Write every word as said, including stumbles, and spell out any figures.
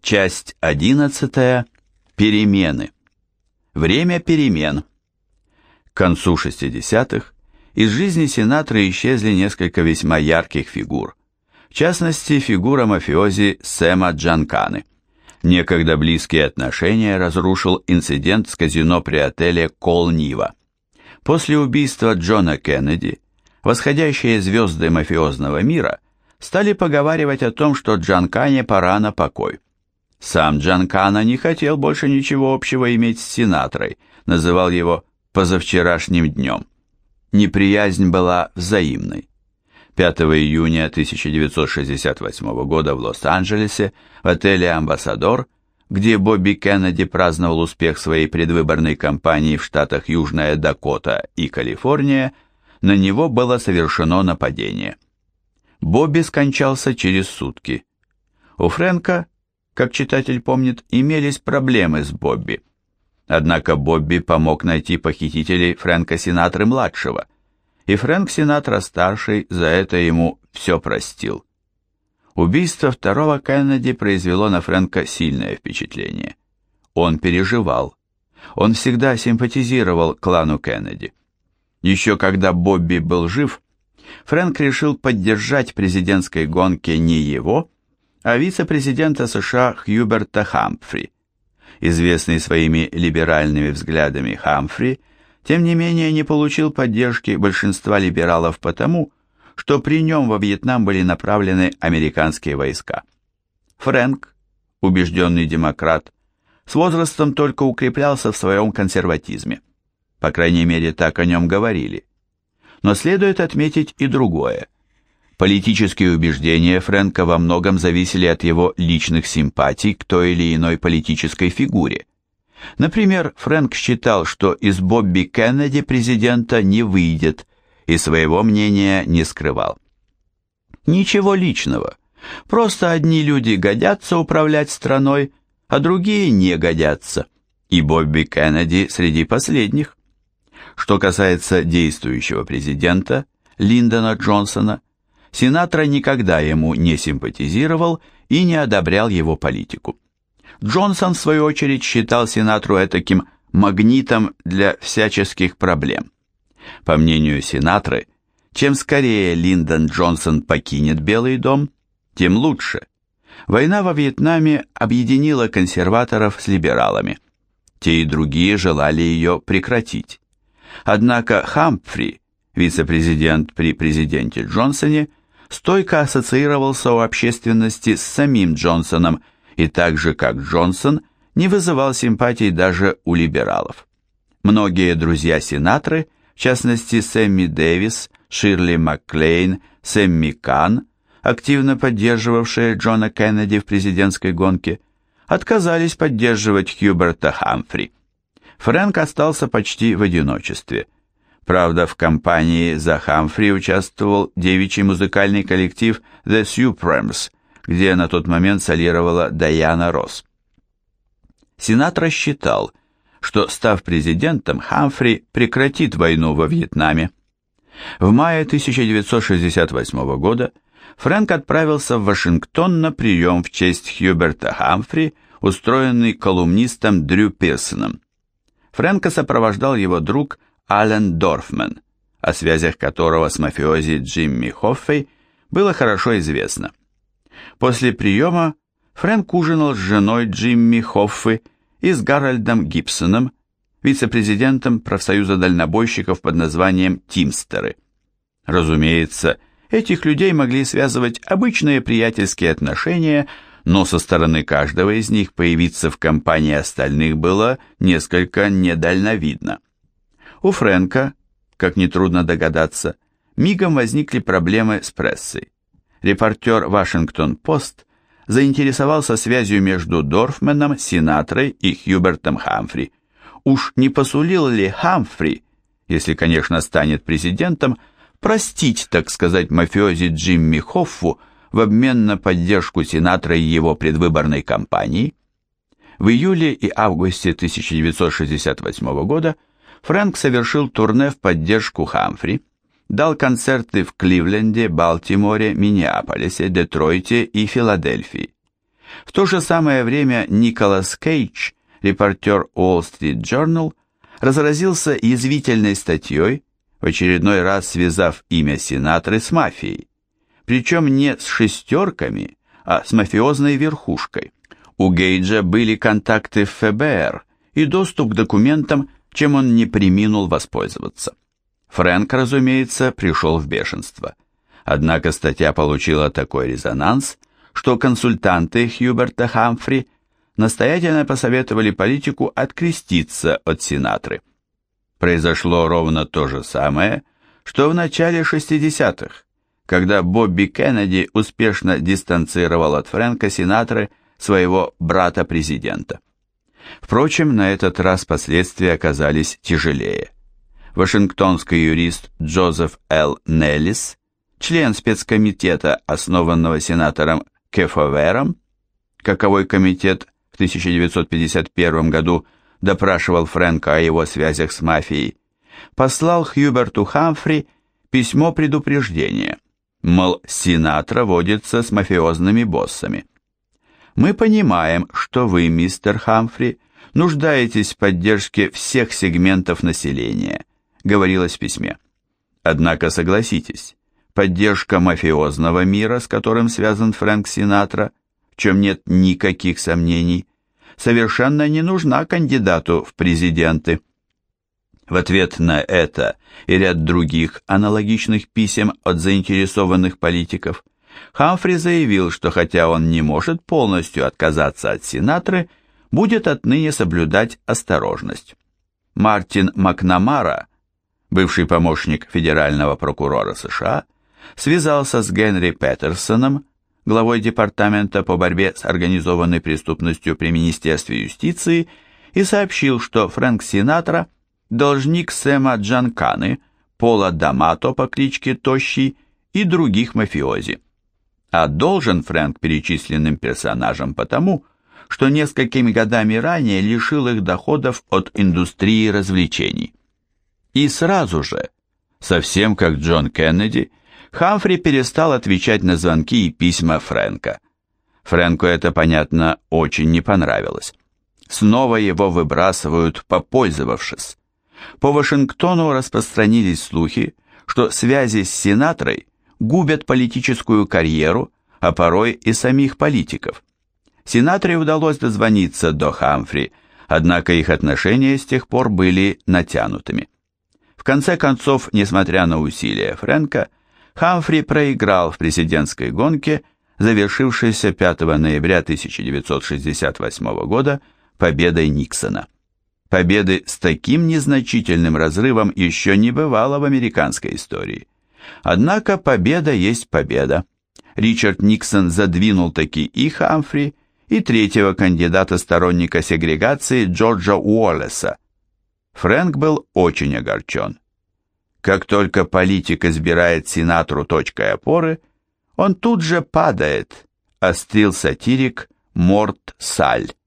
Часть одиннадцатая. Перемены. Время перемен. К концу шестидесятых из жизни Синатра исчезли несколько весьма ярких фигур. В частности, фигура мафиози Сэма Джанканы. Некогда близкие отношения разрушил инцидент с казино при отеле Кол-Нива. После убийства Джона Кеннеди восходящие звезды мафиозного мира стали поговаривать о том, что Джанкане пора на покой. Сам Джанкана не хотел больше ничего общего иметь с Синатрой, называл его «позавчерашним днем». Неприязнь была взаимной. пятого июня тысяча девятьсот шестьдесят восьмого года в Лос-Анджелесе в отеле «Амбассадор», где Бобби Кеннеди праздновал успех своей предвыборной кампании в штатах Южная Дакота и Калифорния, на него было совершено нападение. Бобби скончался через сутки. У Фрэнка, как читатель помнит, имелись проблемы с Бобби. Однако Бобби помог найти похитителей Фрэнка Синатры-младшего, и Фрэнк Синатра-старший за это ему все простил. Убийство второго Кеннеди произвело на Фрэнка сильное впечатление. Он переживал. Он всегда симпатизировал клану Кеннеди. Еще когда Бобби был жив, Фрэнк решил поддержать в президентской гонке не его, а вице-президента США Хьюберта Хамфри. Известный своими либеральными взглядами Хамфри, тем не менее, не получил поддержки большинства либералов потому, что при нем во Вьетнам были направлены американские войска. Фрэнк, убежденный демократ, с возрастом только укреплялся в своем консерватизме. По крайней мере, так о нем говорили. Но следует отметить и другое. Политические убеждения Фрэнка во многом зависели от его личных симпатий к той или иной политической фигуре. Например, Фрэнк считал, что из Бобби Кеннеди президента не выйдет, и своего мнения не скрывал. Ничего личного, просто одни люди годятся управлять страной, а другие не годятся, и Бобби Кеннеди среди последних. Что касается действующего президента, Линдона Джонсона, Синатра никогда ему не симпатизировал и не одобрял его политику. Джонсон, в свою очередь, считал Синатру этаким магнитом для всяческих проблем. По мнению Синатры, чем скорее Линдон Джонсон покинет Белый дом, тем лучше. Война во Вьетнаме объединила консерваторов с либералами. Те и другие желали ее прекратить. Однако Хамфри, вице-президент при президенте Джонсоне, стойко ассоциировался у общественности с самим Джонсоном и так же, как Джонсон, не вызывал симпатий даже у либералов. Многие друзья Синатры, в частности Сэмми Дэвис, Ширли Макклейн, Сэмми Кан, активно поддерживавшие Джона Кеннеди в президентской гонке, отказались поддерживать Хьюберта Хамфри. Фрэнк остался почти в одиночестве. Правда, в кампании за Хамфри участвовал девичий музыкальный коллектив The Supremes, где на тот момент солировала Дайана Росс. Синатра считал, что, став президентом, Хамфри прекратит войну во Вьетнаме. В мае тысяча девятьсот шестьдесят восьмого года Фрэнк отправился в Вашингтон на прием в честь Хьюберта Хамфри, устроенный колумнистом Дрю Пирсоном. Фрэнка сопровождал его друг Аллен Дорфман, о связях которого с мафиози Джимми Хоффой было хорошо известно. После приема Фрэнк ужинал с женой Джимми Хоффы и с Гарольдом Гибсоном, вице-президентом профсоюза дальнобойщиков под названием «Тимстеры». Разумеется, этих людей могли связывать обычные приятельские отношения, но со стороны каждого из них появиться в компании остальных было несколько недальновидно. У Фрэнка, как нетрудно догадаться, мигом возникли проблемы с прессой. Репортер «Вашингтон-Пост» заинтересовался связью между Дорфманом, Синатрой и Хьюбертом Хамфри. Уж не посулил ли Хамфри, если, конечно, станет президентом, простить, так сказать, мафиози Джимми Хоффу в обмен на поддержку Синатра и его предвыборной кампании? В июле и августе тысяча девятьсот шестьдесят восьмого года Фрэнк совершил турне в поддержку Хамфри, дал концерты в Кливленде, Балтиморе, Миннеаполисе, Детройте и Филадельфии. В то же самое время Николас Кейдж, репортер Wall Street Journal, разразился язвительной статьей, в очередной раз связав имя Синатры с мафией, причем не с шестерками, а с мафиозной верхушкой. У Гейджа были контакты в эф бэ эр и доступ к документам, чем он не преминул воспользоваться. Фрэнк, разумеется, пришел в бешенство. Однако статья получила такой резонанс, что консультанты Хьюберта Хамфри настоятельно посоветовали политику откреститься от Синатры. Произошло ровно то же самое, что в начале шестидесятых, когда Бобби Кеннеди успешно дистанцировал от Фрэнка Синатры своего брата-президента. Впрочем, на этот раз последствия оказались тяжелее. Вашингтонский юрист Джозеф Л. Неллис, член спецкомитета, основанного сенатором Кефовером, каковой комитет в тысяча девятьсот пятьдесят первом году допрашивал Фрэнка о его связях с мафией, послал Хьюберту Хамфри письмо предупреждения, мол, Синатра водится с мафиозными боссами. «Мы понимаем, что вы, мистер Хамфри, нуждаетесь в поддержке всех сегментов населения», говорилось в письме. Однако согласитесь, поддержка мафиозного мира, с которым связан Фрэнк Синатра, в чем нет никаких сомнений, совершенно не нужна кандидату в президенты. В ответ на это и ряд других аналогичных писем от заинтересованных политиков, Хамфри заявил, что хотя он не может полностью отказаться от Синатры, будет отныне соблюдать осторожность. Мартин Макнамара, бывший помощник федерального прокурора США, связался с Генри Петерсоном, главой департамента по борьбе с организованной преступностью при Министерстве юстиции, и сообщил, что Фрэнк Синатра – должник Сэма Джанканы, Пола Дамато по кличке Тощий и других мафиози. А должен Фрэнк перечисленным персонажам потому, что несколькими годами ранее лишил их доходов от индустрии развлечений. И сразу же, совсем как Джон Кеннеди, Хамфри перестал отвечать на звонки и письма Фрэнка. Фрэнку это, понятно, очень не понравилось. Снова его выбрасывают, попользовавшись. По Вашингтону распространились слухи, что связи с Синатрой губят политическую карьеру, а порой и самих политиков. Синатре удалось дозвониться до Хамфри, однако их отношения с тех пор были натянутыми. В конце концов, несмотря на усилия Фрэнка, Хамфри проиграл в президентской гонке, завершившейся пятого ноября тысяча девятьсот шестьдесят восьмого года победой Никсона. Победы с таким незначительным разрывом еще не бывало в американской истории. Однако победа есть победа. Ричард Никсон задвинул таки и Хамфри, и третьего кандидата-сторонника сегрегации Джорджа Уоллеса. Фрэнк был очень огорчен. Как только политик избирает Синатру точкой опоры, он тут же падает, острил сатирик Морт Саль.